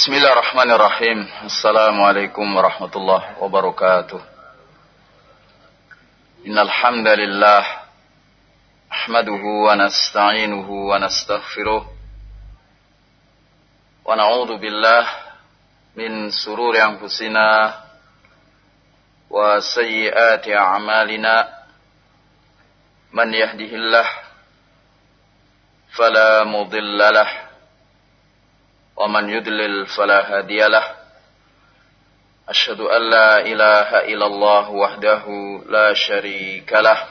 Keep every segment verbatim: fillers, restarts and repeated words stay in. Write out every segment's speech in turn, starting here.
Bismillahirrahmanirrahim. Assalamualaikum warahmatullahi wabarakatuh. Innal hamdalillah nahmaduhu wa nasta'inuhu wa nastaghfiruh wa na'udzu billah min sururi anfusina wa sayyiati a'malina. Man yahdihillah fala mudilla lahu wa man yudlil fala hadiya lahu. Asyhadu an la ilaha illallah wahdahu la syarika lah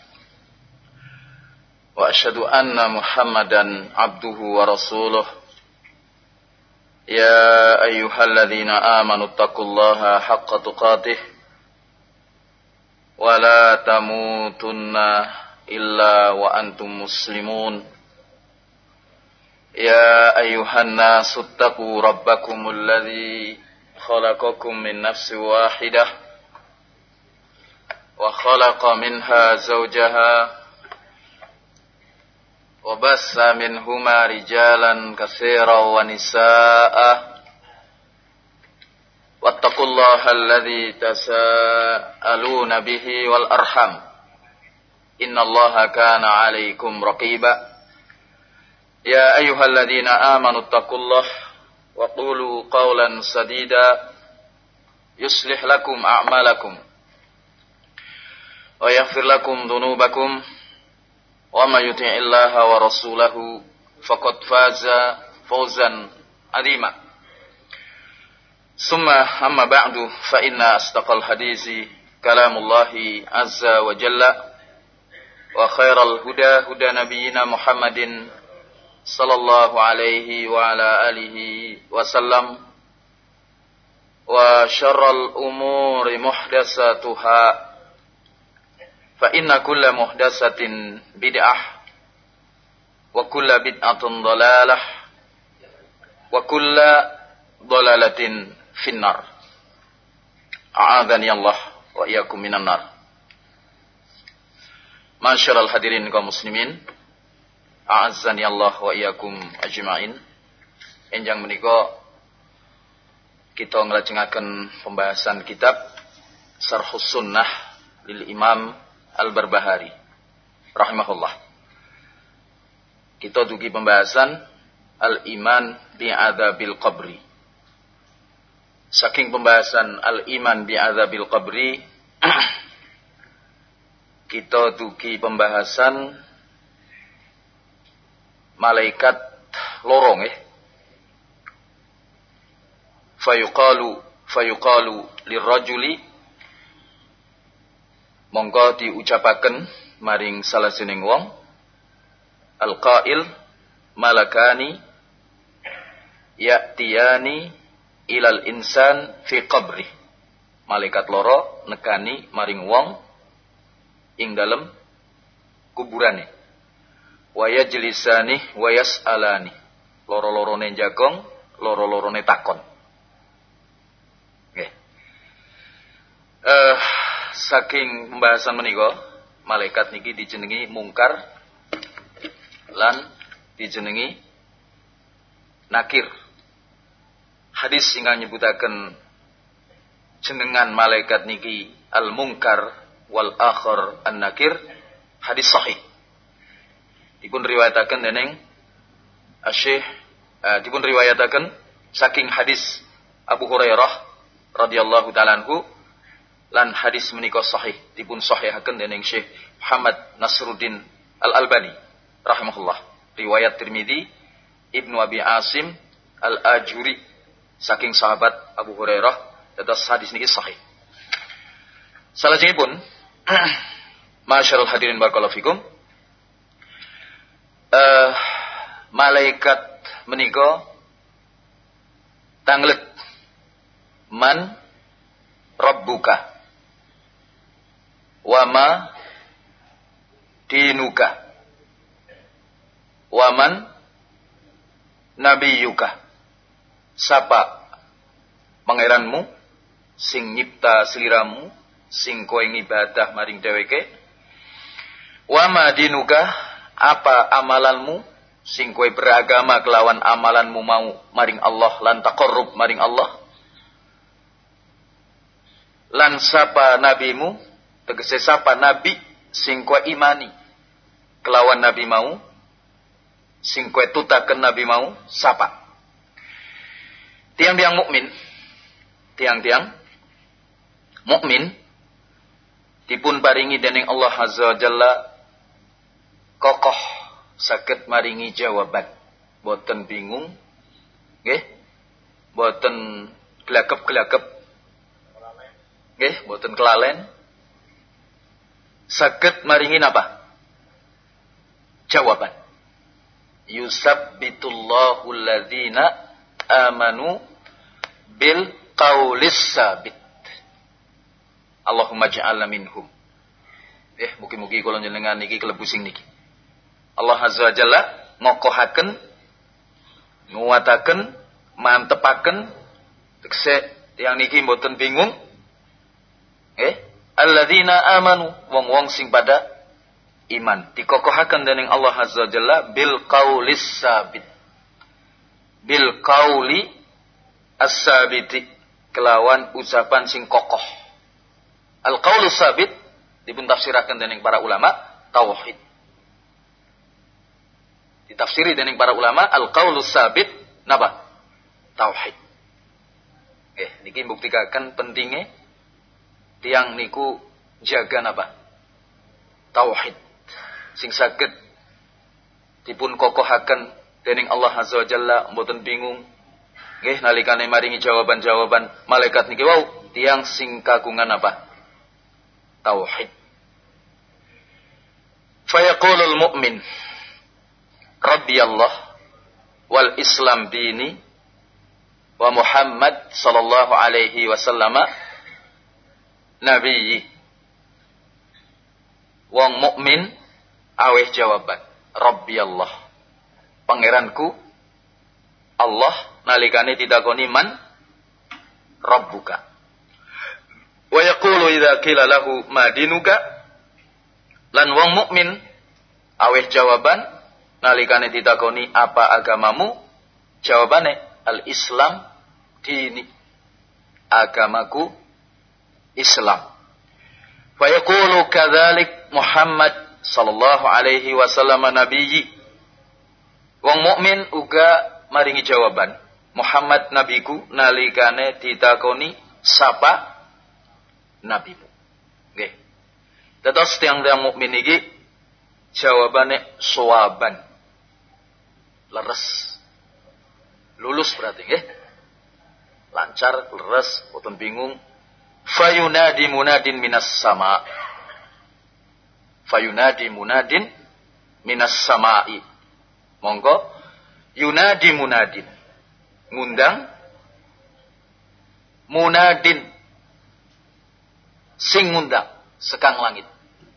wa asyhadu anna Muhammadan abduhu wa rasuluh. Ya ayyuhalladzina amanu taqullaha haqqa tuqatih wa la tamutunna illa wa antum muslimun. يا أيها الناس اتقوا ربكم الذي خلقكم من نفس واحدة وخلق منها زوجها وبث منهما رجالا كثيرا ونساء واتقوا الله الذي تساءلون به والأرحم إن الله كان عليكم رقيبا. يا أيها الذين آمنوا اتقوا الله وقولوا قولا سديدا يصلح لكم أعمالكم ويغفر لكم ذنوبكم ومن يطع الله ورسوله فقد فاز فوزا عظيما. ثم أما بعد فإن أصدق الحديث كلام الله عز وجل وخير الهدى هدى نبينا محمد sallallahu alaihi wa ala alihi wasallam wa syarral umuri muhdatsatuha fa inna kulla muhdatsatin bid'ah wa kulla bid'atin dhalalah wa kulla dhalalatin finnar. A'adzani Allah wa iyyakum minan nar. Masyaral hadirin kaum muslimin, a'azzani Allah wa iyyakum ajma'in. Enjang menika kita nglajengaken pembahasan kitab Syarhus Sunnah lil Imam Al-Barbahari rahimahullah. Kita dugi pembahasan Al-Iman bi'adzabil qabri. Saking pembahasan Al-Iman bi'adzabil qabri kita dugi pembahasan malaikat lorong eh fayuqalu fayuqalu lirrajuli mongko diucapaken maring salah sining wong alqail malakani ya'tiyani ilal insan fi qabri. Malaikat loro nekani maring wong ing dalem kuburane. Wa yajlisani wa yas'alani. Loro-lorone jagong, loro-lorone takon. Nggih. Eh saking pembahasan menika, malaikat niki dijenengi mungkar lan dijenengi nakir. Hadis ingkang nyebutaken jenengan malaikat niki al-munkar wal akhir an-nakir, hadis sahih. Dipun riwayataken dening Asy-Syaikh uh, dipun riwayataken saking hadis Abu Hurairah radhiyallahu taala anhu lan hadis menika sahih dipun sahihaken dening Syekh Muhammad Nasruddin Al-Albani rahimahullah. Riwayat Tirmidzi, Ibnu Abi Asim Al-Ajuri saking sahabat Abu Hurairah dados hadis niki sahih. Salajengipun masyarul hadirin barakallahu fikum. Uh, malaikat menika tanglet man rabbuka wama dinuka waman nabiyuka. Sapa pangeranmu sing nyipta sliramu sing kowe ngibadah maring dheweke. Wama dinuka, apa amalanmu, sing kowe beragama kelawan amalanmu mau maring Allah lan taqarrub maring Allah. Lan sapa nabimu, tegese sapa nabi sing kowe imani kelawan nabi mau, sing kowe tutaken nabi mau, sapa? Tiang-tiang mukmin, tiang-tiang mukmin dipun paringi dening Allah Azza wa Jalla kokoh saged maringi jawaban, boten bingung, nggih, boten glagep-glagep, nggih, boten kelalen, saged maringi napa? Jawaban. Yusabbitullahu alladzina amanu bil qaulis sabit. Allahumma ja'alna minhum. Eh, mugi-mugi kula njenengan niki klebu sing niki. Allah Azza wa Jalla ngokohaken, nguataken, mantepaken tekse tiyang niki mboten bingung. Eh, alladzina amanu, wong-wong sing pada iman. Dikokohaken dening Allah Azza wa Jalla bil qaulis sabit. Bil qauli as-sabiti, kelawan ucapan sing kokoh. Al-qaulus sabit dipun tafsiraken dening para ulama tauhid. Ditafsiri dening para ulama al-qaulus sabit napa? Tauhid. Eh, niki mbuktikaken pentingnya tiang niku jaga napa? Tauhid. Sing saged dipun kokohaken dening Allah Azza wa Jalla mboten bingung. Nggih nalikane maringi jawaban-jawaban malaikat niki wau tiang sing kagungan apa? Tauhid. Fayaqulul mu'min Rabbi Allah wal Islam dini wa Muhammad sallallahu alaihi wasallama nabiyyi. Wong mukmin aweh jawaban Rabbi Allah, pangeranku Allah, nalikane ditakoni man Rabbuka. Wa yaqulu idza qila lahu ma dinuka, lan wong mukmin aweh jawaban nalikane ditakoni apa agamamu, jawabane al-Islam dini, agamaku Islam. Wa yaqulu kadzalik Muhammad sallallahu alaihi wasallam nabiyyi. Wong mukmin uga maringi jawaban Muhammad nabiku nalikane ditakoni sapa nabimu. Nggih. Dados tiang-tiang mukmin iki jawabane sawaban. Leres. Lulus berarti nggih. Lancar, leres, boten bingung. Fayunadi munadin minas sama. Fayunadi munadin minas sama'i. Monggo yunadi munadin, ngundang munadin, sing ngundang sekang langit.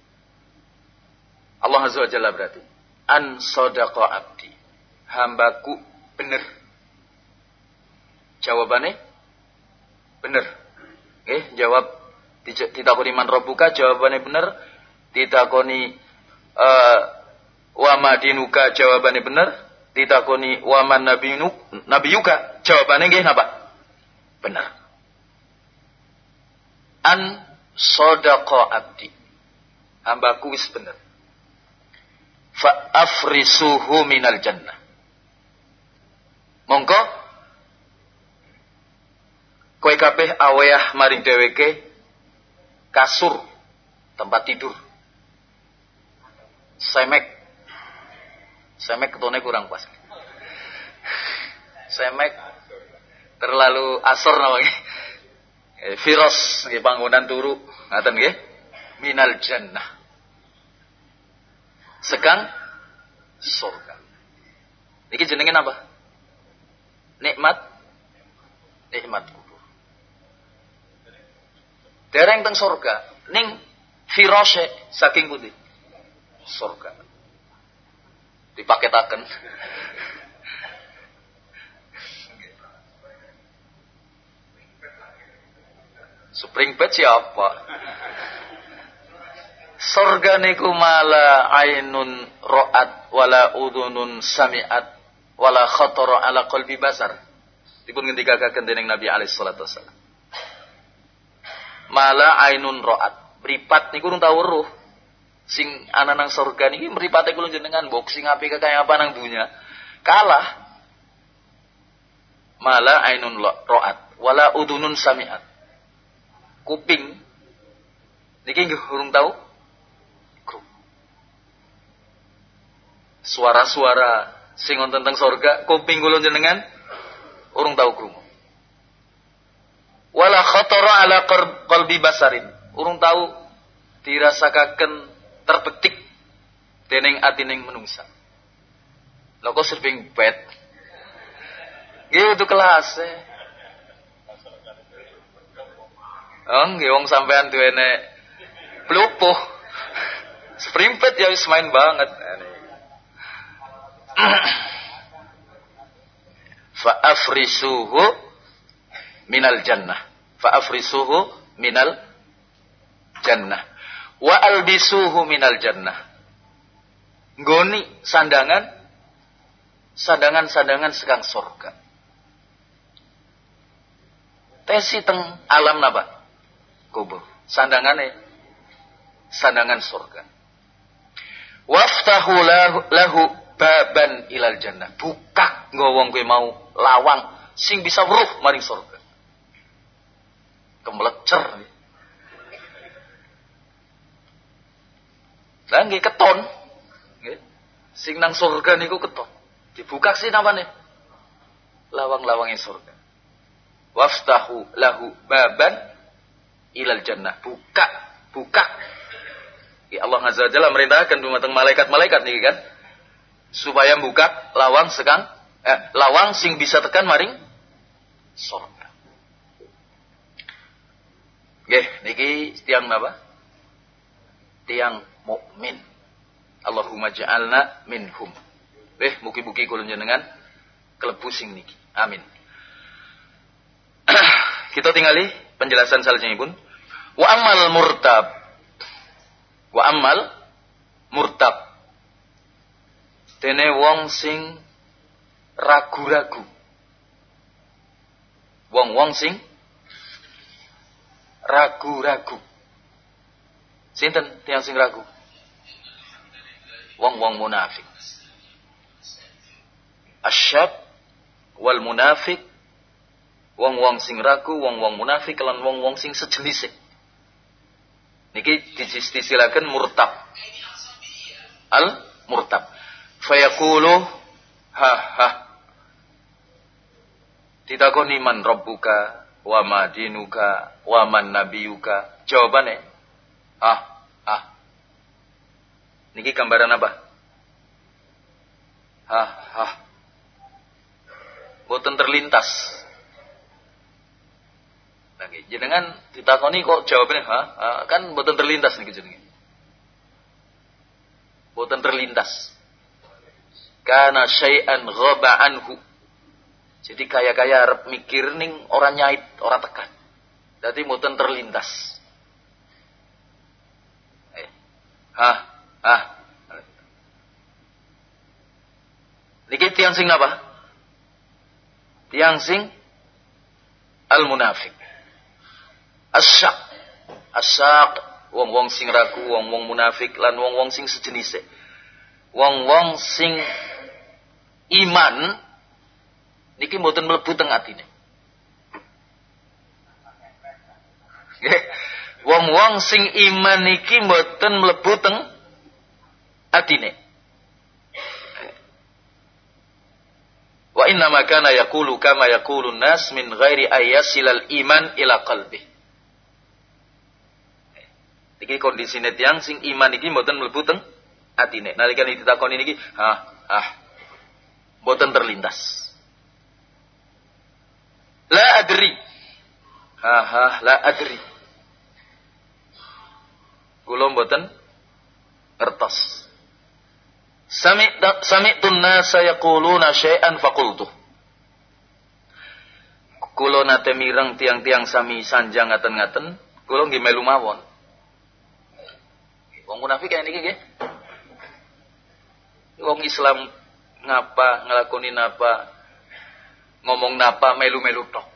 Allah Azza wa Jalla berarti an sadaqa abdi, hambaku bener. Jawabannya bener. Eh, jawab ditakoni man rabbuka, jawabannya bener. Ditakoni uh, wa madinuka, jawabannya bener. Ditakoni wa man nabiyuk nabiyuka, jawabannya nggih napa? Bener. An sadaqa abdi, hambaku wis bener. Fa afrisuhu minal jannah, mongko kowe kabeh aweh maring dheweke kasur tempat tidur. Semek. Semek ketone kurang pas. Semek terlalu asor namanya. Eh, Firos nggih panggonan turu, ngaten nggih. Minal jannah. Sekang surga. Niki jenenge napa? Nikmat nikmat kubur. Dereng teng surga, ning firose saking putih. Surga. Dipaketaken. Spring bed siapa? Surga niku mala ainun ro'at wala udhunun sami'at wala khatara ala qalbi basar. Dipun ngendikaken dening Nabi alaihi salatu wasallam. Mala ainun ra'at. Mripat niku urung tau weruh. Sing ana nang surga niki mripate kula jenengan mbok sing apik kaya apa nang dunya. Kalah. Mala ainun ra'at wala udhunun sami'at. Kuping niki nggih urung tau suara-suara sing wonten teng surga, kuping kula jenengan urung tau krungu. Wala khatara ala qalbi basarin, urung tau dirasakaken terbetik dening atining menungsa. Lha kok sering bet. Nggih itu kelas e. Oh, nggih wong sampean duwene plupuh. Sprimpet ya wis main banget. Fa afrisuhu minal jannah. Fa afrisuhu minal jannah. Wa albisuhu minal jannah. Nggoni sandangan sandangan-sandangan sekang surga. Tesi teng alam napa? Kubur. Sandangane sandangan surga. Waftahu lahu, lahu baban ilal jannah. Buka nggo wong kowe mau lawang sing bisa weruh maring surga. Kemlecer. Lah nggih keton. Nggih. Sing nang surga niku keton. Dibuka sih napane? Lawang-lawange surga. Waftahu lahu baban ilal jannah. Buka, buka. Ya Allah Azza wa Jalla merintahkan dumateng malaikat-malaikat niki kan supaya buka lawang sekang eh, lawang sing bisa tekan maring surga. Nggih, niki tiang napa? Tiang mukmin. Allahumma ja'alna minhum. Eh, mugi-mugi kula jenengan klebu sing niki. Amin. Kita tinggali penjelasan salajengipun. Wa amal murtab. Wa amal murtab. Dene wong sing ragu-ragu. Wong-wong sing ragu-ragu. Sinten tiyang sing ragu? Wong-wong munafik. Asyab wal munafik, wong-wong sing ragu, wong-wong munafik lan wong-wong sing sejenis. Niki disilaken murtab. Al murtab. Fayaqulu ha ha. Ditakoni man rabbuka wa ma dinuka wa man nabiyuka. Jawabane ah ah. Niki gambaran apa? Ha ha. Boten terlintas. Lagi jenengan ditakoni kok jawabannya ha, ha kan boten terlintas niki jenenge. Boten terlintas. Kana syai'an ghaba anhu. Jadi kaya-kaya arep mikir ning ora nyait, ora tekan. Dadi boten terlintas. Eh. Ha, ha. Niki tiyang sing napa? Tiyang sing al-munafik. Asyak. Asyak. Wong-wong sing ragu, wong-wong munafik, lan wong-wong sing sejenise. Wong-wong sing iman, niki mboten mlebu teng atine. Nggih. Wong-wong sing iman niki mboten mlebu teng atine. Wa inna ma kana yaqulu kama yaqulun nas min ghairi ayyasilal iman ila qalbi. Iki kondisine tiyang sing iman iki mboten mlebu teng atine. Nalika ditakoni niki, ha, ah. Mboten terlintas. La adri. Ha ha, la adri. Kula mboten ngertos. Sami'tun nasa yaquluna syai'an faqultu. Kula nate mireng tiang-tiang sami sanjang ngaten-ngaten, kula nggih melu mawon. Wong munafik kaya niki nggih. Wong Islam ngapa, ngelakoni napa, ngomong napa, melu-melu tok.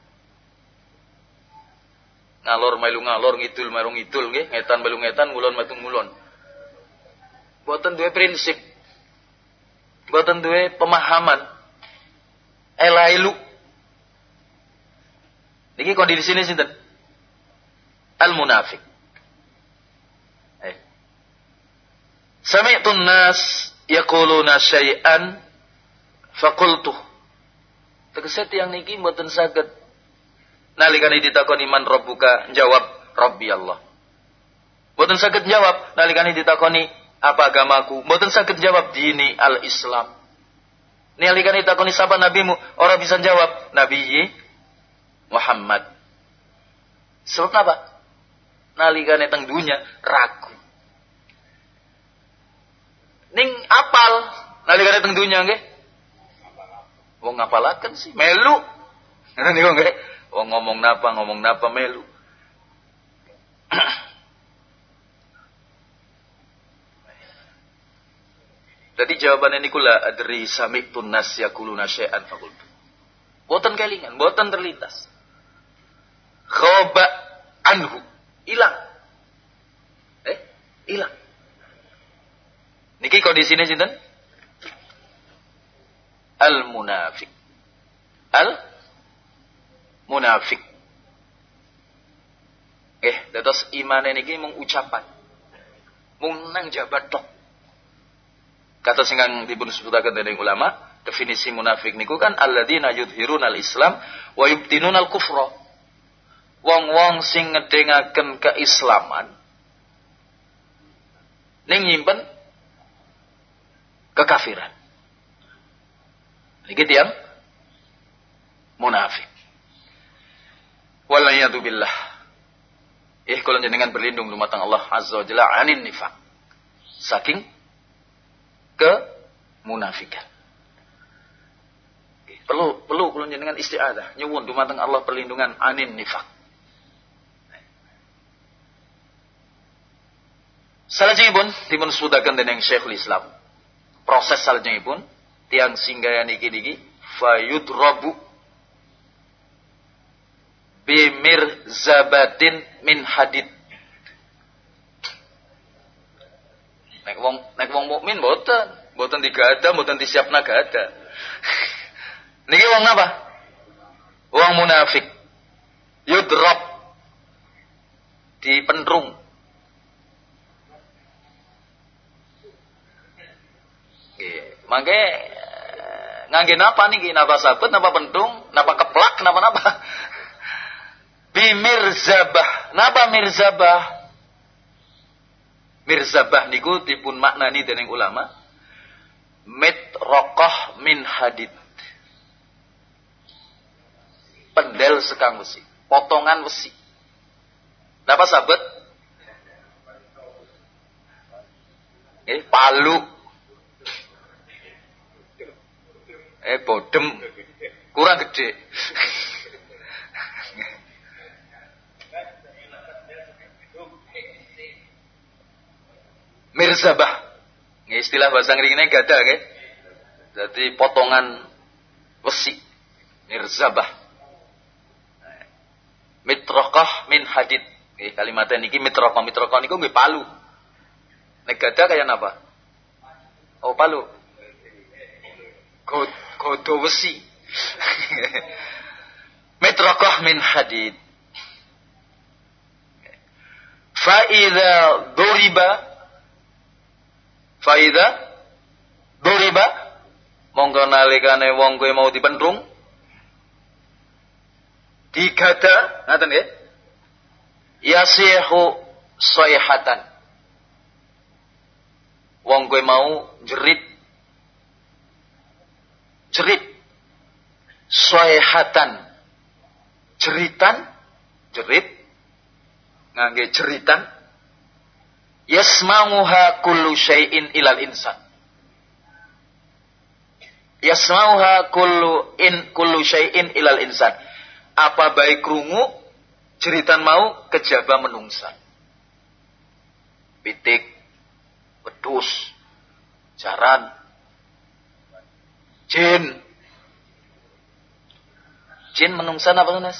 Ngalor melu ngalor, ngidul melu ngidul nggih, ngetan melu ngetan, ngulon metu ngulon. Mboten duwe prinsip. Mboten duwe pemahaman. Elailu. Niki kondisi ini sinten? Al-munafik. Eh. Sami'tun nas yaquluna syai'an faqultu. Tegese tiyang niki mboten saged nalikane ditakoni man rabbuka jawab Rabbi Allah. Mboten saged jawab nalikane ditakoni apa agamaku, mboten saged jawab dini al-Islam. Nalikane ditakoni sapa nabimu, ora bisa jawab Nabi Muhammad. Sebab apa? Nalikane teng dunya ragu. Ning apal nalikane teng dunya nggih. Wong ngapalaken sih melu. Ngoten niku nggih. Wong ngomong napa ngomong napa melu. Jadi jawabannya niku la adri sami'tun nas yaquluna syai'an faqultu. Boten kelingan, boten terlintas. Khoba anhu, hilang. Eh, hilang. Niki kondisine sinten? Al munafik. Al munafik. Eh, dados imane niki mung ucapan. Mung nang jabat tok. Kata singkang dipun sebutaken dening ulama, definisi munafik niku kan alladzina yudhirunal Islam wa yubtinunal kufra. Wong-wong sing ngedengaken keislaman ning nyimpen kekafiran. Niki tiyang munafik. Wallahi billah. Eh kula jenengan berlindung dumateng Allah Azza wa Jalla anin nifaq. Saking kemunafikan. Perlu perlu kula jenengan isti'adzah, nyuwun dumateng Allah perlindungan anin nifaq. Salajengipun dipun sebutaken dening Syekhul Islam. Proses salajengipun tiang singgaya niki niki fayudrabu bimir zabatin min hadid. Nek wong nek wong mukmin mboten, mboten digada, mboten disiapna gada. Niki wong napa? Wong munafik. Yudrab dipenrung. Nggih, mangke ngangge napa niki? Napa sabet, napa pentung, napa keplak, napa-napa? Bimirzabah. Napa mirzabah? Mirzabah niku dipun maknani dening ulama mitraqah min hadid. Pendel sekang besi, potongan besi. Napa sabet? Eh, palu. Eh, bodem. Kurang gede. Mirzabah. Istilah bahasa ngrikine gadah nggih. Jadi potongan besi. Mirzabah. Mitraqah min hadid. Nggih kalimatnya niki mitraqah, mitraqah niku nggih palu. Nek gadah kaya napa? Oh, palu. Godo besi. Mitraqah min hadid. Fa idza duriba Faida duriba monggo nalikane wong kuwi mau dipenrung digada ngaten nggih yasihu sayhatan wong kuwi mau jerit jerit sayhatan jeritan jerit ngangge jeritan yasma'uha kullu syai'in ilal insan. Yasma'uha kullu in kullu syai'in ilal insan. Apa baik krungu jeritan mau kejaba menungsa. Pitik, wedhus, jaran, Jin. Jin menungsa apa Nas?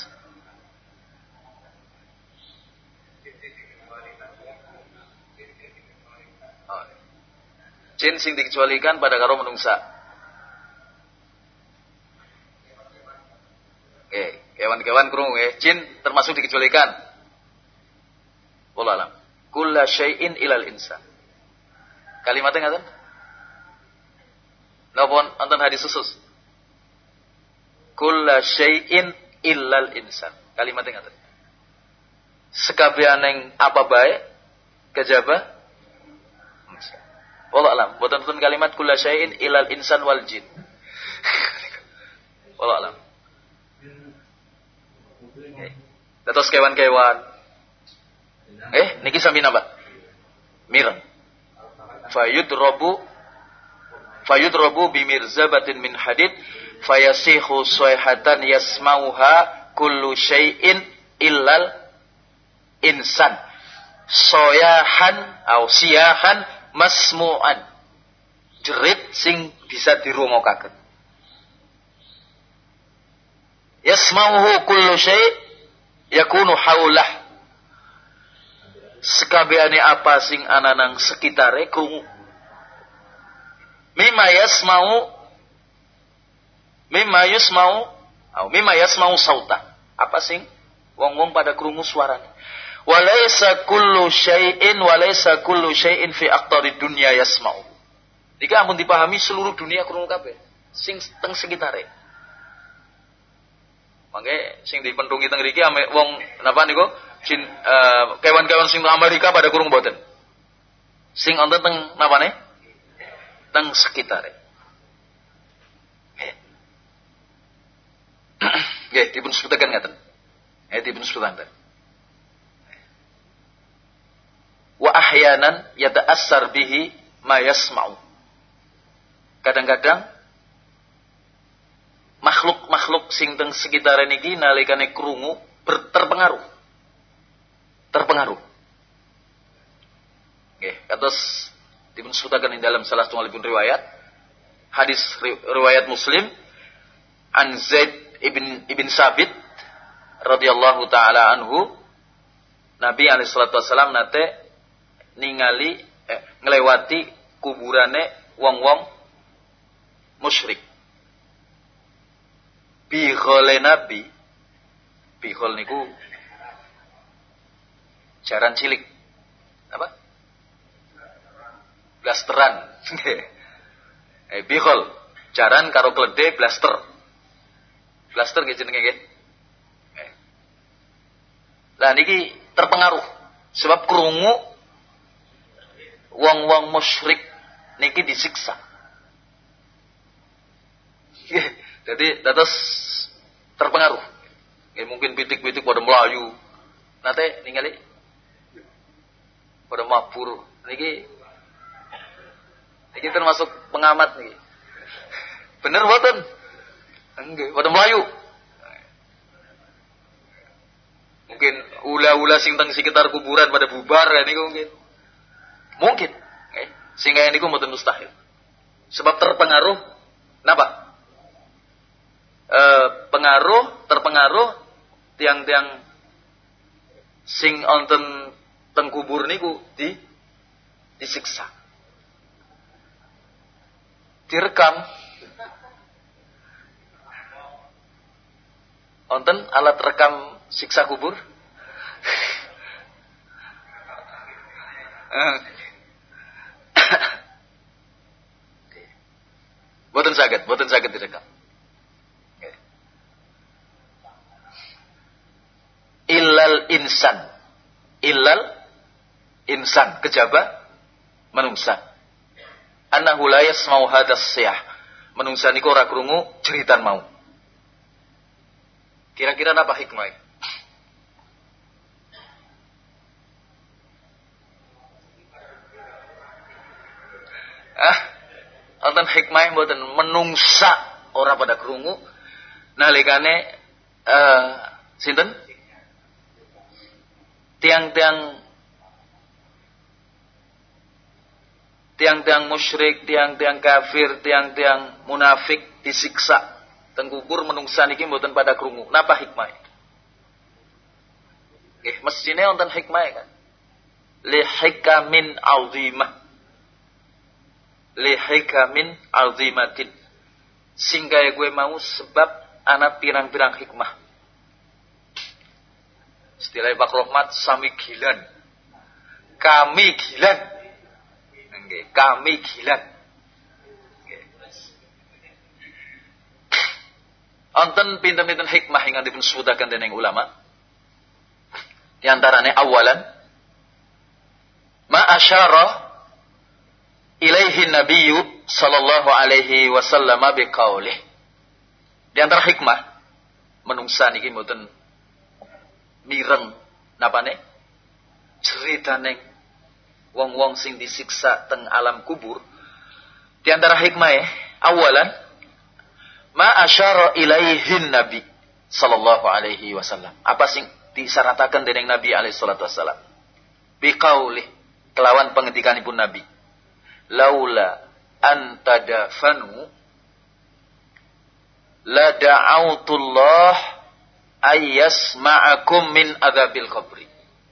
Oh. Jin sing dikecualikan pada karo menungsa. Oke, kewan-kewan krungu ya. Jin termasuk dikecualikan. Wallahu alam. Kulla syai'in ilal insan. Kalimatnya ngaten? Napa wonten hadis khusus? Kulla syai'in illal insan. Kalimatnya ngaten. Sekabehane apa bae kejaba wallahu alam. Boten wonten kalimat kulla syai'in illal insan wal jin. Wallahu alam. Okay. Dados kewan-kewan. Eh, niki sami napa? Mireng. Fayudrabu fayudrabu bimirzabatin min hadid fayasihu sayhatan yasmauha kullu syai'in illal insan. Soyahan au siyahan masmu'an. Jerit sing bisa dirungokaken. Yasmauhu kullu syai' yakunu haulah. Sekabehane apa sing ana nang sekitare krungu. Mimma yasmau mimma yasmau au mimma yasmau sauta. Apa sing wong-wong pada krungu suarane. Walaysa kullu syai'in walaysa kullu syai'in fi aqtarid dunya yasmau. Iki ampun dipahami seluruh dunia krungu kabeh sing teng sekitare. Mangke sing dipentungi teng mriki ame wong napa niku? Jin uh, kewan-kewan sing Amerika pada kurung boten. Sing wonten teng napane? Teng sekitare. Nggih. Nggih, dipun sebutaken ngaten. Eh dipun sebutaken. Wa ahyanan yata'assar bihi ma yasma'u. Kadang-kadang makhluk-makhluk sing teng sekitare niki nalikane krungu terpengaruh. Terpengaruh. Nggih, kados dipun sebutaken ing dalam salah satunggalipun riwayat hadis riwayat Muslim an Zaid ibn ibn Sabit radhiyallahu taala anhu Nabi alaihi salatu wasallam nate ningali eh, nglewati kuburane wong-wong musyrik. Bihole Nabi bihol niku jaran cilik. Apa? Blasteran. eh bihol, jaran karo gledhe blaster. Blaster nggih jenenge nggih. Eh. Lah niki terpengaruh sebab krungu wong-wong musyrik niki disiksa. Jadi dados terpengaruh. Nggih mungkin pitik-pitik pada melayu. Nate ningali pada mabur niki niki termasuk pengamat niki. Bener mboten? Nggih, pada melayu. Mungkin ula-ula sing teng sekitar kuburan pada bubar ya niku mungkin. Mungkin, nggih. Sehingga niku mboten mustahil. Sebab terpengaruh napa? E, pengaruh, terpengaruh tiang-tiang sing wonten teng kubur niku di disiksa. Direkam. Wonten alat rekam siksa kubur? Boten saged, boten saged direkam. Illal insan. Illal insan kejaba menungsa. Annahu la yasma'u hadas siyah. Menungsa niku ora krungu jeritan mau. Kira-kira apa hikmah? Ah, wonten hikmah mboten menungsa ora pada krungu nalikane eh uh, sinten? Tiang-tiang tiang-tiang musyrik, tiang-tiang kafir, tiang-tiang munafik disiksa teng kubur menungsa niki mboten pada krungu. Napa hikmah? Nggih, mestine wonten hikmah kan. Li hikamin azimah. Li hikamin azimatin. Singgae gue mau sebab ana pirang-pirang hikmah. Istilah Pak Rahmat sami gilan. Kami gilan. Nggih, kami gilan. Wonten pinten-pinten hikmah ingkang dipun sebutaken dening ulama. Di antarane awalan ma asyara ilaihi nabiyyu sallallahu alaihi wasallam biqaulih. Di antara hikmah menungsa niki mboten mireng napane ceritane wong-wong sing disiksa teng alam kubur. Di antara hikmah awalan ma asyara ilaihin nabi sallallahu alaihi wasallam. Apa sing disyaratkan dening Nabi alaihi salatu wasallam? Biqaulih, kelawan pengendikanipun Nabi. Laula antadafanu la da'autullah ayyasma'akum min adzabil qabri.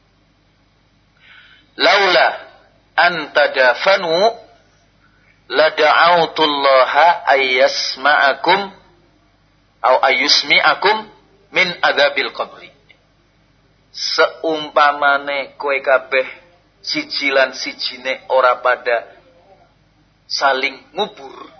Laula antadafanu la da'autullaha ayyasma'akum au ayyusmi'akum min adzabil qabri. Seumpamane kowe kabeh siji lan sijine ora pada saling ngubur.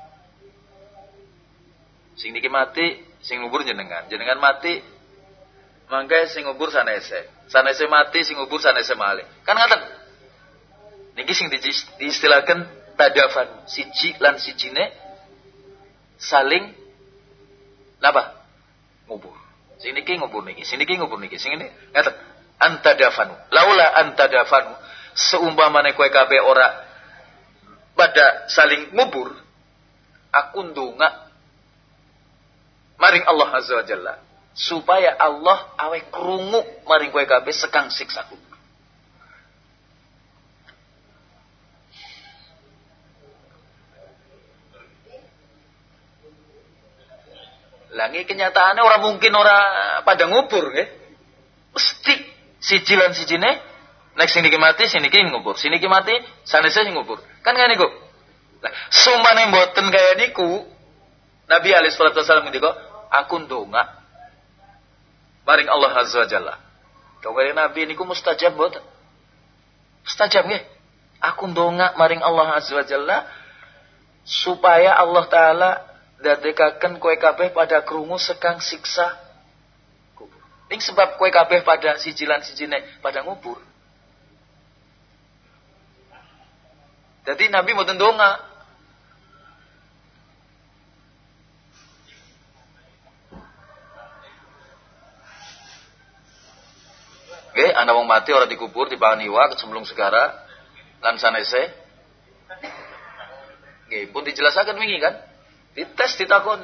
Sing niki mati, sing ngubur jenengan. Jenengan mati, mangke sing ngubur sanese. Sanese mati, sing ngubur sanese malih. Kan ngaten. Niki sing diistilahkan tadafan, siji lan sijine saling napa? Ngubur. Sing niki ngubur niki, sing niki ngubur niki, sing ini ngaten. Antadafanu. Laula antadafanu, seumpamane kowe kabeh ora pada saling ngubur, aku ndonga maring Allah azza wa jalla supaya Allah awe krungu maring kowe kabeh sekang siksa kubur. Langi kenyataannya orang mungkin orang pada ngubur, nggih. Mesti siji lan sijine nek sing niki mati, sing niki ngubur. Sing niki mati, sanese sing ngubur. Kan ngene niku. Lah, sumpane mboten kaya niku, Nabi alaihi salatu wasallam ngendika, aku ndonga maring Allah azza wa jalla. Kawale Nabi niku mustajab mboten? Mustajab nggih. Aku ndonga maring Allah azza wa jalla supaya Allah taala dadekaken kowe kabeh pada krungu sekang siksa kubur. Ing sebab kowe kabeh pada sijilan sijine pada ngubur. Jadi Nabi mboten ndonga. Oke, ana wong mati ora dikubur dipahani wae sebelum segara lan sanese. Nggih, pun dijelasaken wingi kan? Dites ditakoni.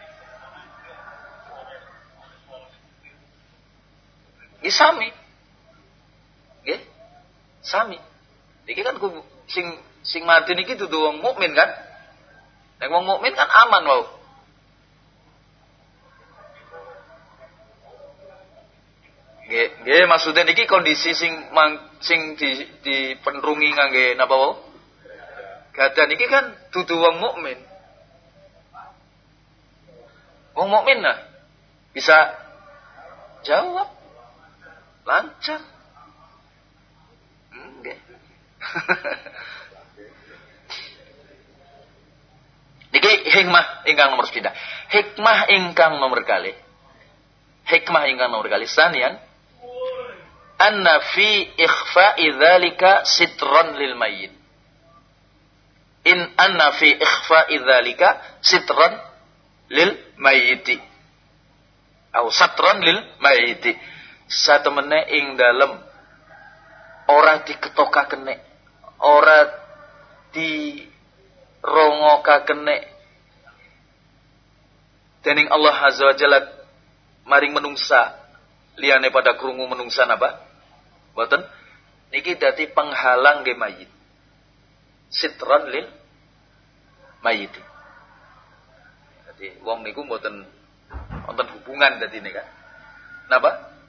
Nggih sami. Nggih. Sami. Niki kan sing sing mati niki dudu wong mukmin kan? Nek wong mukmin kan aman wae. Nggih, nggih maksudnya niki kondisi sing mang, sing di dipenrungi ngangge napa wae? Gadah niki kan dudu wong mukmin. Wong mukmin nah bisa jawab lancar. Nggih. Niki hikmah ingkang nomor sepeda. Hikmah ingkang nomor kali. Hikmah ingkang nomor kali sanian anna fi ikhfa'i dzalika sitran lil mayyit. In anna fi ikhfa'i dzalika sitran lil mayyiti. Au satran lil mayyiti. Satemene ing dalem ora diketokakene, ora dirongokakene dening Allah azza wa jalla maring menungsa liyane pada krungu menungsa napa? Mboten. Niki dadi penghalang nggih mayit. Sitran lil mayyiti. Wong niku mboten wonten hubungan dadi nek kan. Napa?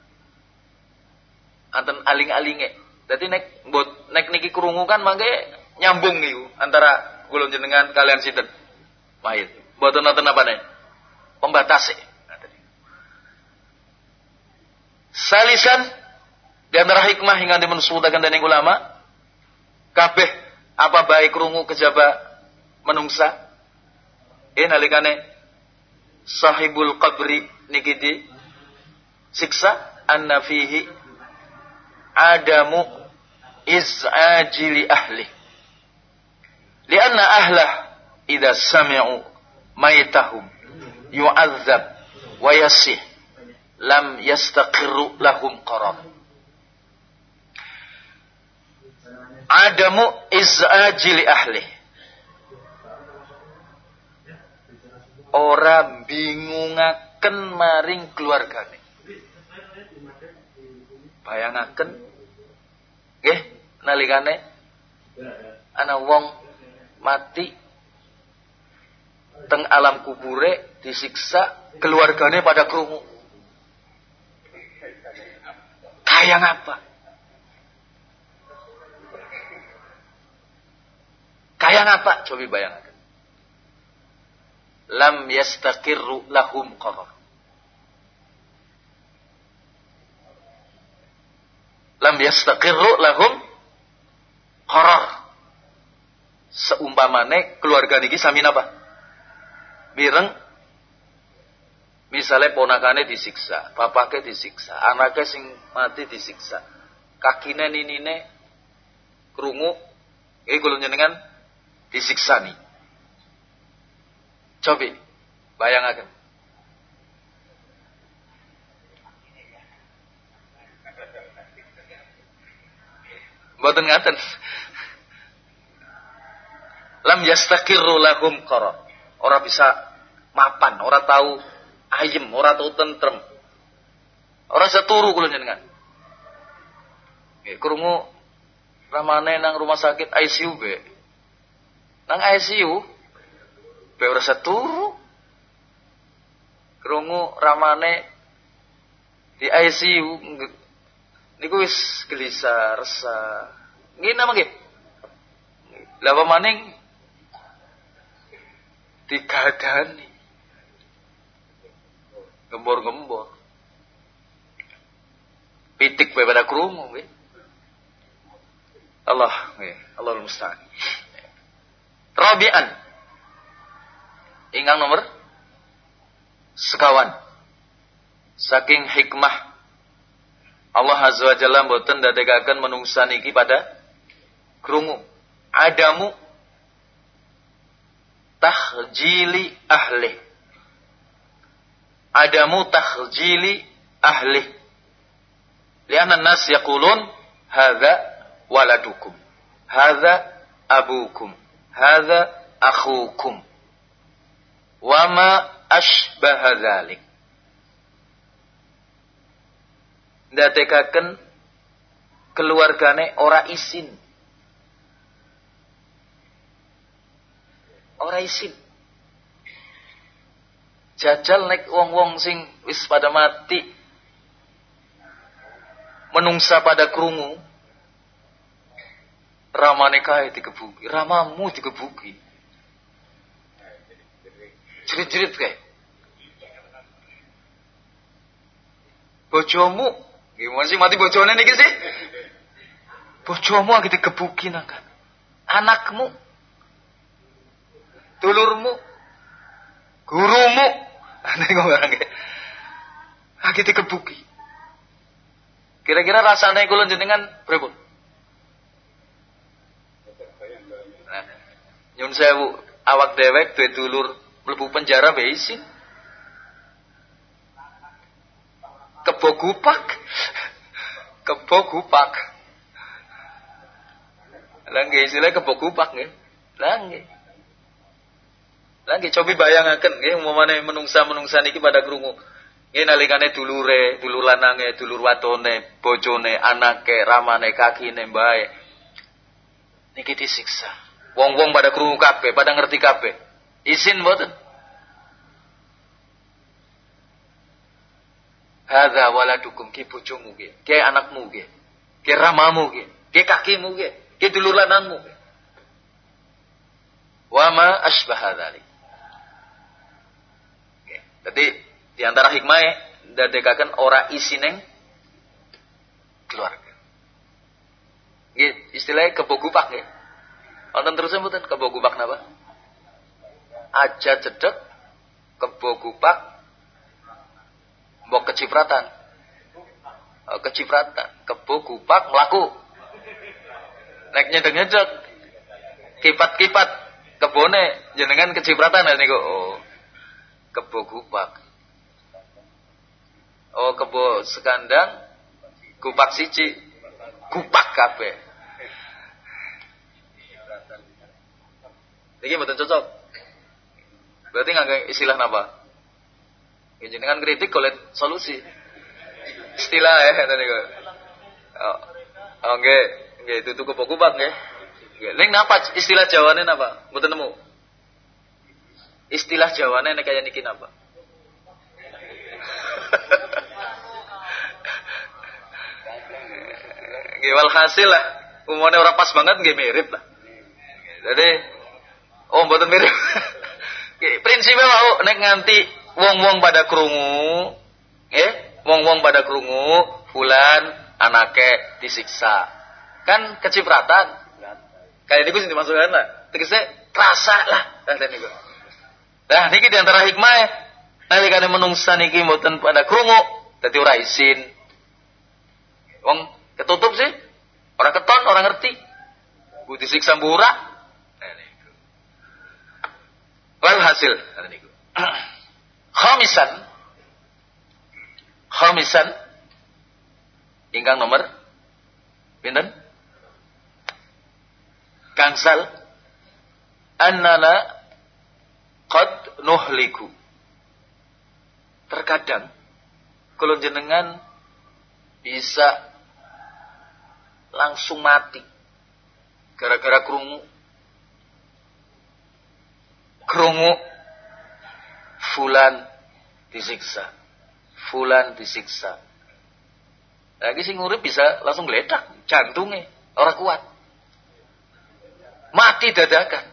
Anten aling-alinge. Dadi nek mbot nek niki krungu kan mangke nyambung niku antara kula jenengan kalian sinten? Mayit. Mboten nonton apa nek? Pembatas e. Salisan di antara hikmah hingga dimensudakan dening ulama kabeh apa baik krungu kejaba menungsa eh nalikane sahibul qabri niki di siksa anna fihi adamu iz'ajili ahli lianna ahlah idza sami'u maytahum yu'adzab wa yasih lam yastaqirru lahum qarar. Adamu iz'ajili ahli. Ora bingungaken maring keluargane. Bayangaken nggih nalikane ana wong mati teng alam kubure disiksa keluargane pada krungu. Kayak apa? Kayak apa? Coba bayangkan. Lam yastaqirru lahum qarar. Lam yastaqirru lahum qarar. Seumpamane keluarga niki sami napa? Mireng misalnya ponakane disiksa, bapake disiksa, anaknya sing mati disiksa, kakine ninine krungu, eh kula jenengan disiksa nih. Coba bayangkan. Mboten ngaten. Lam yastaqirru lahum qarar. Ora bisa mapan, ora tahu ayem, ora tau tentrem. Ora seturu kula jenengan. Nggih, krungu ramane nang rumah sakit I C U be. Nang I C U be ora seturu. Krungu ramane di I C U niku wis gelisah, resah. Nggih napa nggih? Lah pamaning digadani gembor-gembor. Pitik bae pada krungu nggih. Allah nggih, Allahul musta'an. Rabi'an. Ingkang nomor sekawan. Saking hikmah Allah Azza wa Jalla mboten ndadegaken menungsa niki pada krungu. Adamu takhjili ahli. Adamu takhjili ahli. Lianna an-nas yaqulun hadza waladukum. Hadza abukum. Hadza akhukum. Wa ma ashbaha dzalik. Ndadekaken keluargane ora isin. Ora isin. Jajal nek wong-wong sing wis pada mati menungsa pada krungu ramane kae dikebuki, ramamu dikebuki. Jerit-jerit kae. Bojomu, gimana sih mati bojone niki sih? Bojomu lagi dikebuki nang kan. Anakmu, dulurmu, gurumu, nek ngomong nggih. Lagi dikebuki. Kira-kira rasane kula jenengan pripun? Nah, nyun sewu, awak dewek duwe dulur mlebu penjara be isin. Kebogupak. Kebogupak. Lah nggih isile kebogupak nggih. Lah nggih. Lah nggih cobi bayangaken nggih umpamane menungsa-menungsa niki pada krungu. Nggih nalikane dulure, dulur lanange, dulur wadone, bojone, anake, ramane, kakine, mbae. Niki disiksa. Wong-wong pada krungu kabeh, pada ngerti kabeh. Isin mboten? hadza waladukum ki bojomu ki, ki anakmu ki, ki ramamu ki, ki kakimu ki, ki dulur lanangmu. Wa ma asbaha dzalik. Jadi di antara hikmahnya ndadekaken ora isineng keluarga. Nggih, istilahnya kebogupak nggih. Wonten terus mboten kebogupak napa? Aja cedek kebogupak mbok kecipratan. Oh, kecipratan, kebogupak mlaku. Nek nyedek-nyedek kipat-kipat kebone jenengan kecipratan niku. Oh. Kebogupak. Oh, kebo sekandang kupak siji kupak kabeh. Iki mboten cocok. Berarti nganggo istilah napa? Ya jenengan kritik golek solusi. Istilah ya ngoten niku. Oh. Oh nggih, nggih dudu kupak-kupak nggih. Nggih. Ning napa istilah Jawane napa? Mboten nemu. Istilah Jawane nek kaya niki napa? Nggih walhasil lah, umone ora pas banget nggih mirip lah. Jadi oh mboten mirip. Nggih, prinsipe wau nek nganti wong-wong pada krungu, nggih, wong-wong pada krungu, fulan anake disiksa. Kan kecipratan. Kayak niku sing dimaksudkan lah. Tegese krasa lah ngoten niku. Nah, niki di antara hikmah nalikane menungsa niki mboten pada krungu, dadi ora isin. Wong ketutup sih, ora keton, ora ngerti. Bu disiksa mbura. Nah niku. Walhasil niku. Khamisan. Khamisan. Ingkang nomor pinten? Gangsal. Annana qad nuhliku. Terkadang kalau jenengan bisa langsung mati gara-gara krungu krungu fulan disiksa, fulan disiksa. Lagi sing urip bisa langsung geledak, jantungnya ora kuat, mati dadakan.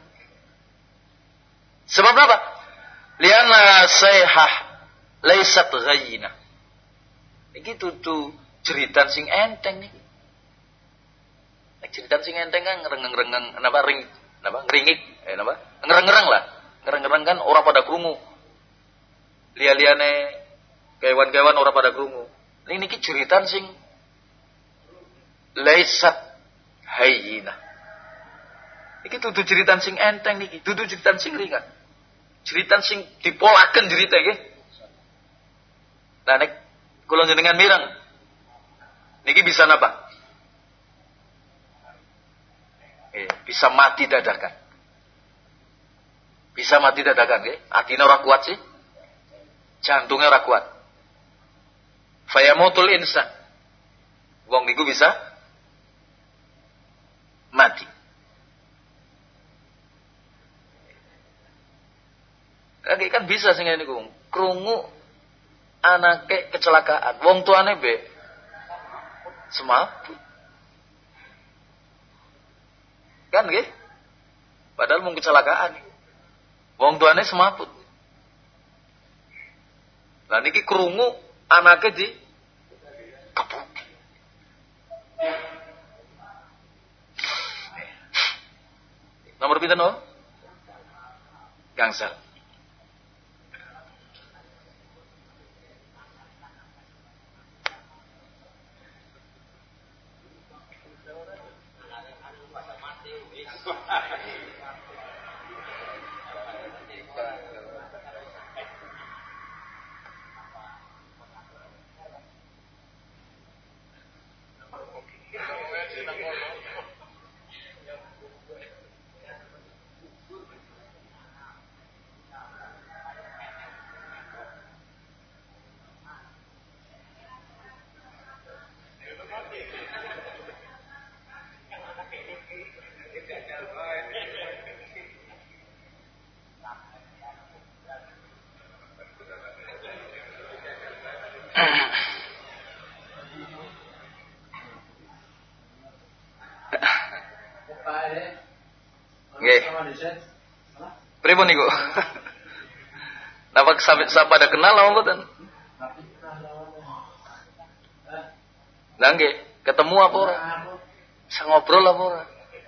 Sebab apa? Lianna sayhah laisat ghayyina. Iki dudu jeritan sing enteng niki. Nek jeritan sing enteng kan ngereng-ngereng napa ring napa ngringik eh napa ngereng-ngereng lah. Ngereng-ngereng kan ora pada krungu. Lia-liane kewan-kewan ora pada krungu. Ini niki jeritan sing laisat hayyina. Iki dudu jeritan sing enteng niki, dudu jeritan sing ringan. Jeritan sing dipolaken jerita nggih. Nah nek kula jenengan mireng niki bisa napa? Eh, bisa mati dadakan. Bisa mati dadakan nggih. Atine ora kuat sih. Jantungnya ora kuat. Fayamutul insan. Wong niku bisa mati. Lagi kan bisa sing ngene niku. Krungu anake kecelakaan. Wong tuane be semaput. Kan nggih? Padahal mung kecelakaan. Wong tuane semaput. Lah niki krungu anake di kebuki. Nomor pinten no? Gangsal. Nggih. Pripun niku? Napa sampe pada kenal apa mboten? Lah nggih, ketemu apa ora? Sa ngobrol apa ora?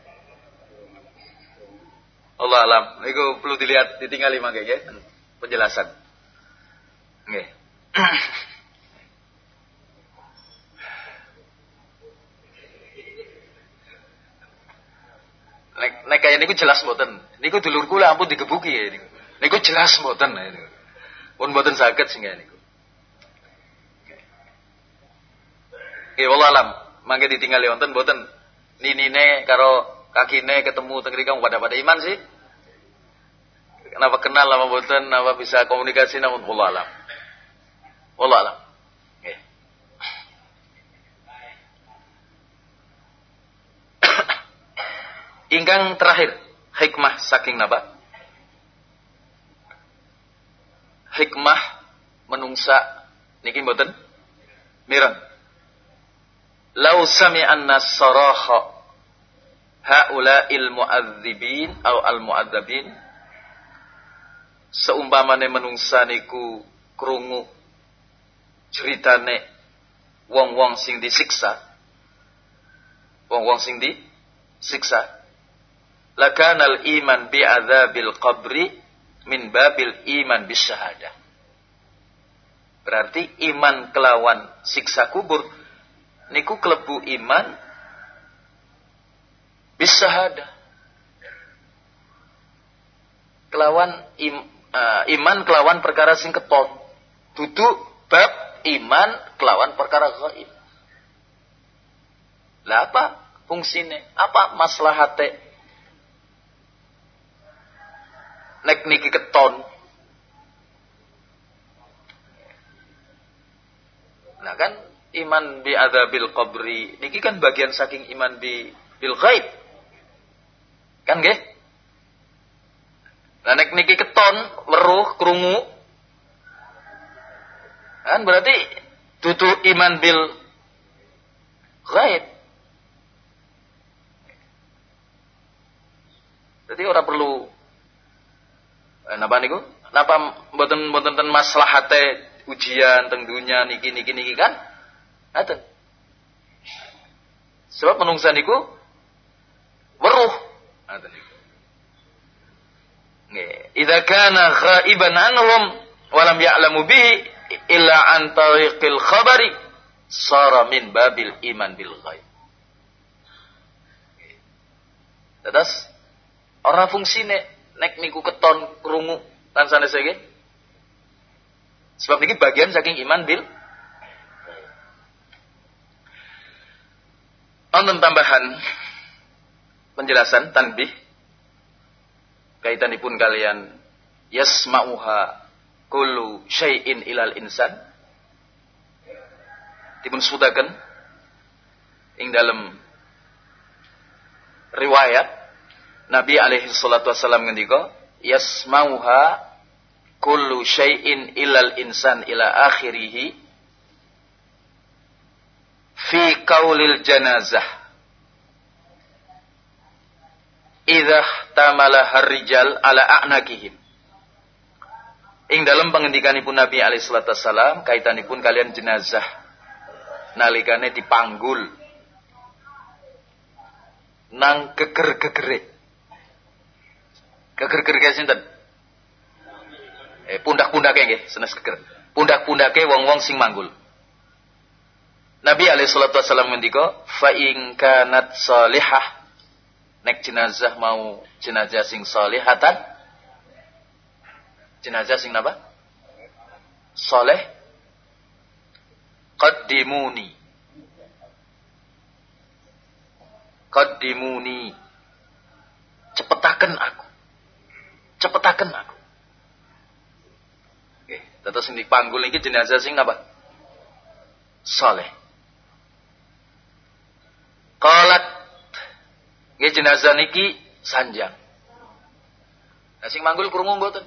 Allah alam. Niku perlu dilihat ditinggali mangke nggih penjelasan. Nggih. Nek nek kaya niku jelas mboten. Niku dulurku lah ampun digebuki ya niku. Niku jelas mboten ya niku. Pun mboten saged sehingga niku. Nggih wallah alam. Mangke ditinggali wonten mboten ninine karo kakine ketemu teng mriki pada pada iman sih. Kenapa kenal lama mboten, napa bisa komunikasi namun wallah alam. Wallah alam. Nggih. Ingkang terakhir, hikmah saking napa? Hikmah menungsa niki mboten mireng. Lau sami'an nas-saraha haula'il mu'adzibin au al-mu'adzabin, seumpamane menungsa niku krungu ceritane wong-wong sing disiksa, wong-wong sing disiksa, lakanal iman bi adzabil qabri min babil iman bis syahadah. Berarti iman kelawan siksa kubur niku klebu iman bis syahadah. Kelawan im, uh, iman kelawan perkara sing keton. Dudu bab iman kelawan perkara gaib. Lah apa fungsine? Apa maslahate? Nek niki keton. Nah kan iman bi adzabil qabri niki kan bagian saking iman bi bil ghaib. Kan nggih? Nah nek niki keton, weruh, krungu. Kan berarti dudu iman bil ghaib. Jadi ora perlu eh, napa niku? Napa mboten mboten ten maslahate ujian teng dunya niki niki niki kan? Ngaten. Sebab menungsa niku weruh. Ngaten niku. Nggih, idza kana ghaiban anhum wa lam ya'lamu bihi illa an tariqil khabari sara min babil iman bil ghaib. Terus ora fungsine nek niku keton krungu lan sanese nggih. Sebab niki bagian saking iman bil. Wonten tambahan penjelasan tanbih kaitanipun kalian yasma'uha kullu syai'in ilal insan. Dipun sudaken ing dalem riwayat Nabi alaihi salatu wasallam ngendika yasma'uha kullu syai'in ilal insan ila akhirih fi qaulil janazah idza tamala harrijal ala a'naqihim. Ing dalam pengendikanipun Nabi alaihi salatu wasallam kaitanipun kalian jenazah nalikane dipanggul nang geger-gegere. Geger-gegere sinten? Eh pundak-pundake nggih, senes geger. Pundak-pundake wong-wong sing manggul. Nabi alaihi salatu wasallam ngendika, "Fa in kanat salihah." Nek jenazah mau jenazah sing salihatan. Jenazah sing napa? Saleh. Qaddimuni. Qaddimuni. Cepetaken aku. Cepetaken aku. Oke, terus sing dipanggul iki jenazah sing napa? Saleh. Qalat nggih jenazah niki sanjang. Lah sing manggul krungu mboten?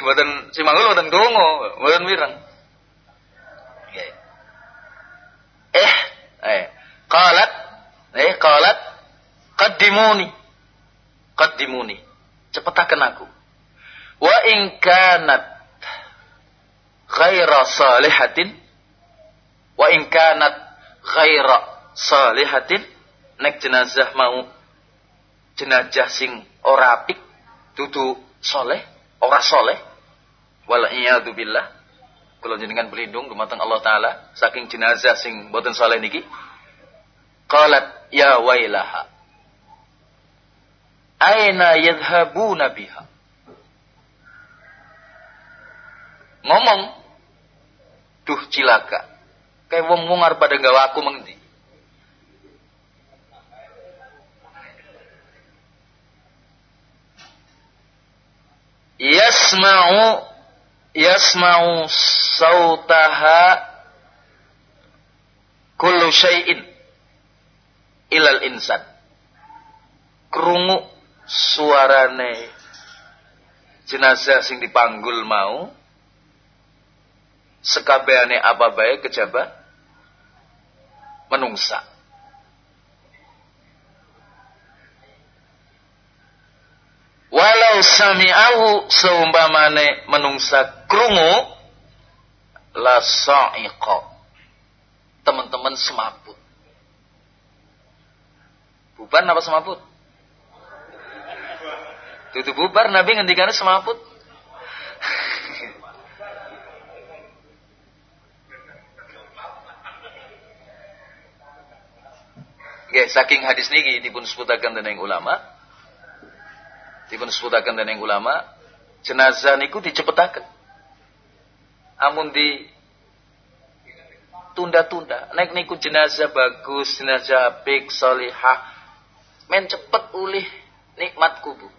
Mboten simanggul mboten donga, mboten mireng. Nggih. Eh, eh, qalat, eh qalat qaddimuni. Qaddimuni. Cepetaken aku. Wa in kanat ghaira salihatin wa in kanat ghaira salihatin nek jenazah mau jenazah sing ora apik dudu soleh ora soleh wal iyadu billah kula jenengan berlindung dumateng Allah taala saking jenazah sing boten soleh niki. Qalat ya wailaha aina yadhhabuna biha. Ngomong duh cilaka kayak wong wong arep pada gawe aku mengendi. Yasma'u yasma'u sautaha kullu syai'in ilal insan. Krungu suarane jenazah sing dipanggul mau sekabehane apa bae kejaba menungsa. Walau sami'ahu seumpamane menungsa krungu la sa'iqa. Teman-teman semaput. Bubar apa semaput? Tutup bubar Nabi ngendikane semaput. Nggih, saking hadis niki dipun sebutaken dening ulama dipun sebutaken dening ulama jenazah niku dicepetaken amun di tunda-tunda nek niku jenazah bagus jenazah apik salihah men cepet ulih nikmat kubur.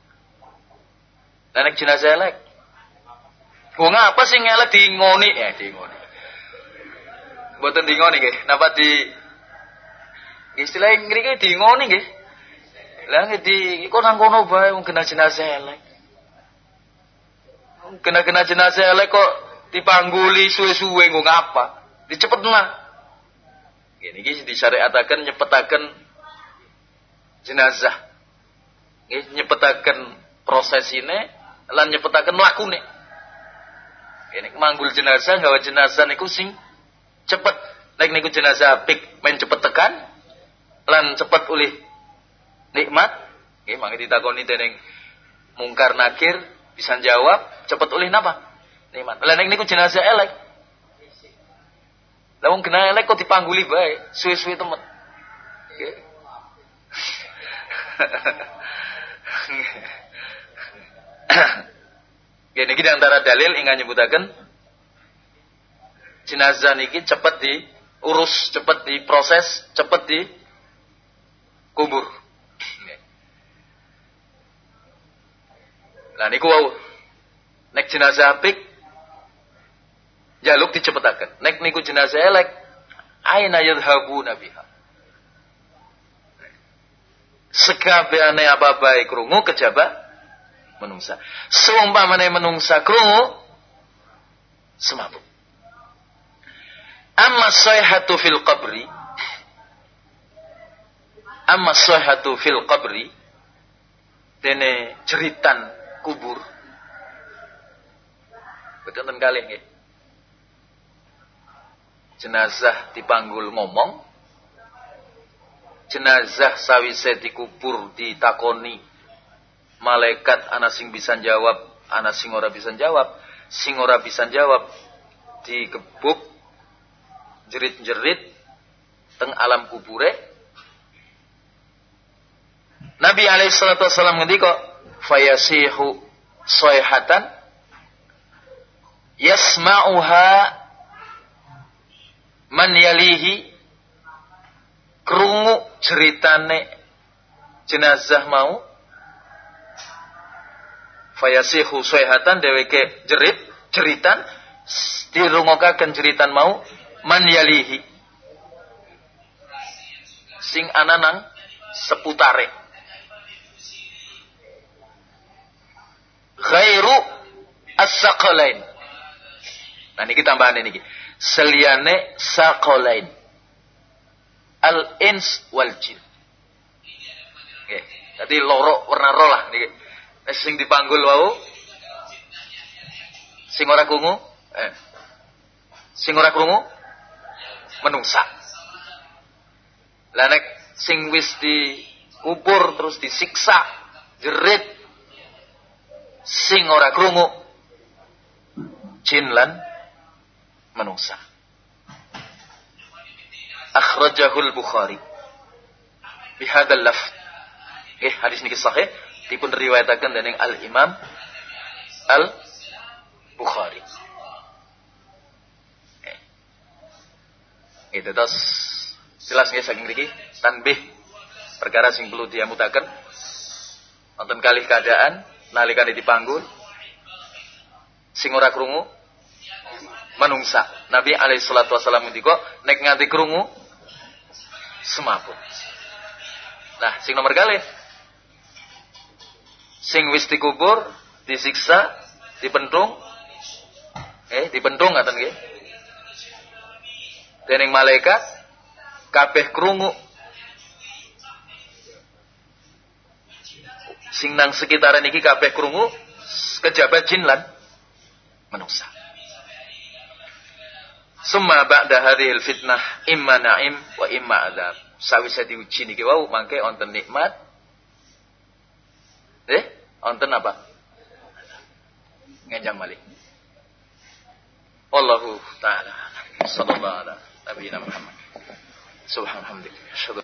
Nek jenazah elek wong apa sing elek dingoni ya dingoni mboten dingoni nggih napa di istilah ngriki dingoni nggih. Lah ngedi iku nang kono bae wong kena jenazah elek. Kena-kena jenazah elek kok dipangguli suwe-suwe nggo ngapa? Dicepetna. Ngene iki disyariataken nyepetaken jenazah. Nggih nyepetaken prosesine lan nyepetaken lakune. Kene manggul jenazah gawe jenazah niku sing cepet. Nek niku jenazah apik men cepet tekan lan cepet ulih nikmat, nggih mangke ditakoni dening mungkar nakir bisa jawab cepet ulih napa? Nikmat. Lah nek niku jenazah elek. Lah wong kena elek kok dipangguli bae, suwe-suwe temen. Nggih. Nggih niki antara dalil ingkang nyebutaken jenazah niki cepet diurus, cepet diproses, cepet dikubur. Lah niku wau. Nek jenazah apik jaluk dicepetaken. Nek niku jenazah elek aina yadhhabuna biha. Sekabehane apa bae krungu kejaba menungsa. Seumpamane menungsa krungu semaput. Amma sayhatu fil qabri Amma sayhatu fil qabri dene jeritan kubur. Betul kali nggih. Jenazah dipanggul ngomong. Jenazah sawise dikubur ditakoni. Malaikat ana sing bisa jawab, ana sing ora bisa jawab. Sing ora bisa jawab digebuk jerit-jerit teng alam kubure. Nabi alaihi salatu wasallam ngendika fayasihu sayhatan yasma'uha man yalihi krungu ceritane jenazah mau fayasihu sayhatan dheweke jerit jeritan dirungokaken jeritan mau man yalihi sing ana nang seputare ghairu as-saqalain. Nah niki tambahan niki. Seliyane saqalain. Al-ins wal jin. Nggih. Dadi loro warna ro lah niki. Sing dipanggul wau sing ora krungu, eh. Sing ora krungu menungsa. Lah nek sing wis dikubur terus disiksa, jerit sing ora krungu jin lan menungsa. Akhrajahul Bukhari bihadzal lafz. Eh hadis niki sahih dipun riwayataken dening Al Imam Al Bukhari. Eh. Itu terus jelas nggih saking mriki tanbih perkara sing perlu diamutaken wonten kalih keadaan nalikane dipanggul sing ora krungu manungsa. Nabi alaihi salatu wasallam ngendika nek nganti krungu semaput. Nah, sing nomor kalih sing wis dikubur, disiksa, dipentung eh dipentung ngaten nggih. Dening malaikat kabeh krungu. Sing nang sekitaran iki kabeh krungu kejabat jin lan manungsa. Summa ba'da hadhil fitnah imma na'im wa imma adzab. Sawise diuji niki wau mangke wonten nikmat. Eh, wonten apa? Ngenjang malih. Wallahu ta'ala sallallahu alaihi wa sallam. Muhammad. Subhanallah.